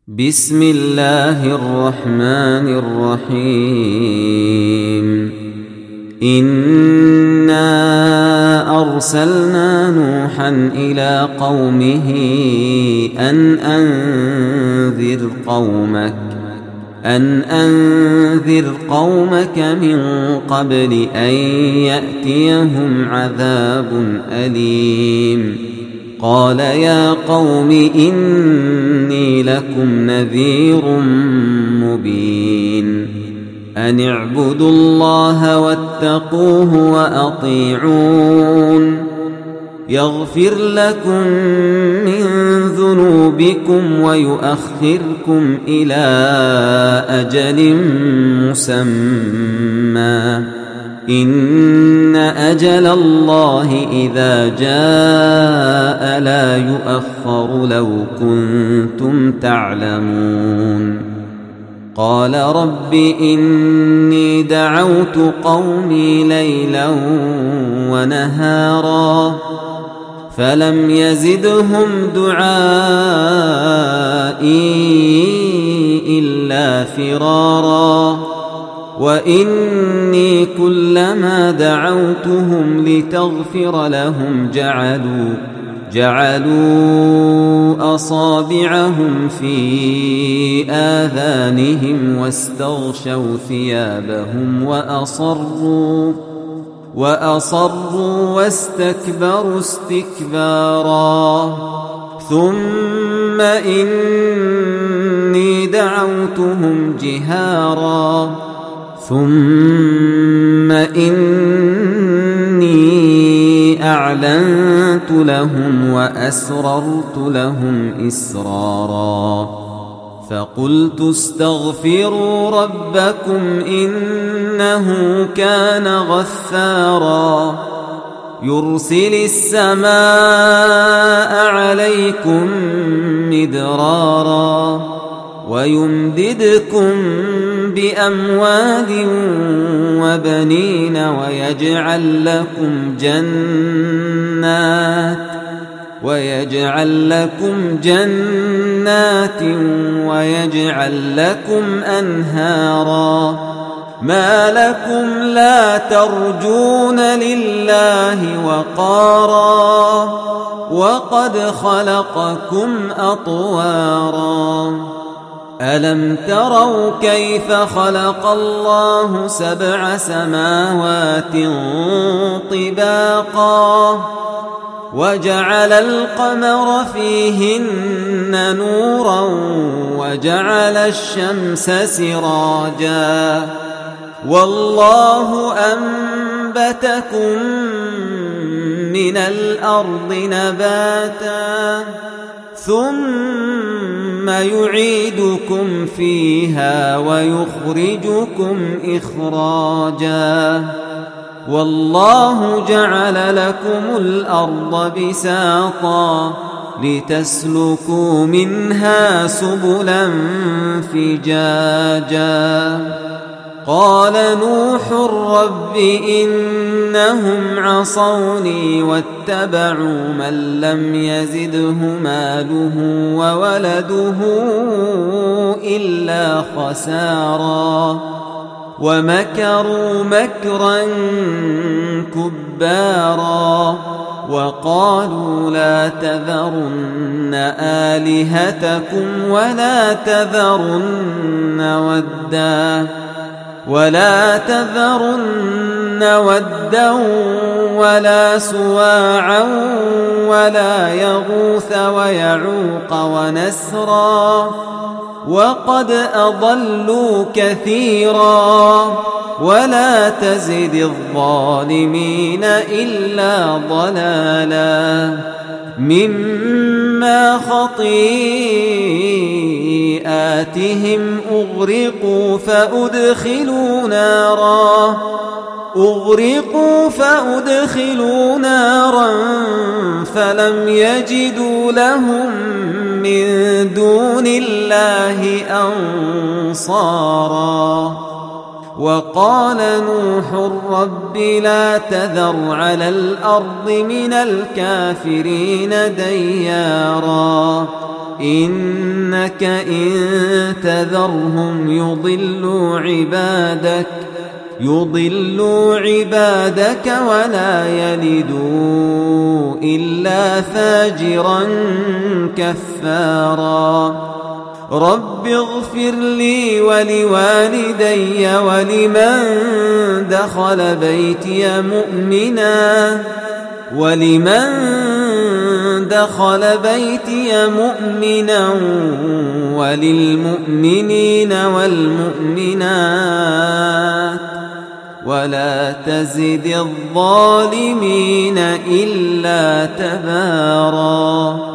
بسم الله الرحمن الرحيم. إنا أرسلنا نوحا إلى قومه أن أنذر قومك من قبل أن يأتيهم عذاب أليم. قال يا قوم إني لكم نذير مبين. أن اعبدوا الله واتقوه وأطيعون. يغفر لكم من ذنوبكم ويؤخركم إلى أجل مسمى. إن أجل الله إذا جاء لا يؤخر لو كنتم تعلمون. قال رب إني دعوت قومي ليلا ونهارا فلم يزدهم دعائي إلا فرارا. وإني كلما دعوتهم لتغفر لهم جعلوا أصابعهم في آذانهم واستغشوا ثيابهم وأصروا واستكبروا استكبارا. ثم إني دعوتهم جهارا ثم إني أعلنت لهم وأسررت لهم إسرارا. فقلت استغفروا ربكم إنه كان غفارا يرسل السماء عليكم مدرارا ويمددكم بأموال وبنين ويجعل لكم جنات ويجعل لكم أنهارا. ما لكم لا ترجون لله وقارا وقد خلقكم أطوارا. ألم تروا كيف خلق الله 7 سماوات طباقا وجعل القمر فيهن نورا وجعل الشمس سراجا والله أنبتكم من الأرض نباتا ثم يعيدكم فيها ويخرجكم إخراجا. والله جعل لكم الأرض بساطا لتسلكوا منها سبلا فجاجا. قال نوح رب إنهم عصوني واتبعوا من لم يزده ماله وولده إلا خسارا ومكروا مكرا كبارا. وقالوا لا تذرن آلهتكم ولا تذرن ودا ولا سواعا ولا يغوث ويعوق ونسرا وقد أضلوا كثيرا ولا تزد الظالمين إلا ضلالا. مما خطيئاتهم أغرقوا فأدخلوا نارا فلم يجدوا لهم من دون الله أنصارا. وقال نوح رب لا تذر على الأرض من الكافرين ديارا إنك إن تذرهم يضلوا عبادك ولا يلدوا إلا فاجرا كفارا رب اغفر لي ولوالدي ولمن دخل بيتي مؤمنا وللمؤمنين والمؤمنات ولا تزد الظالمين إلا تباراً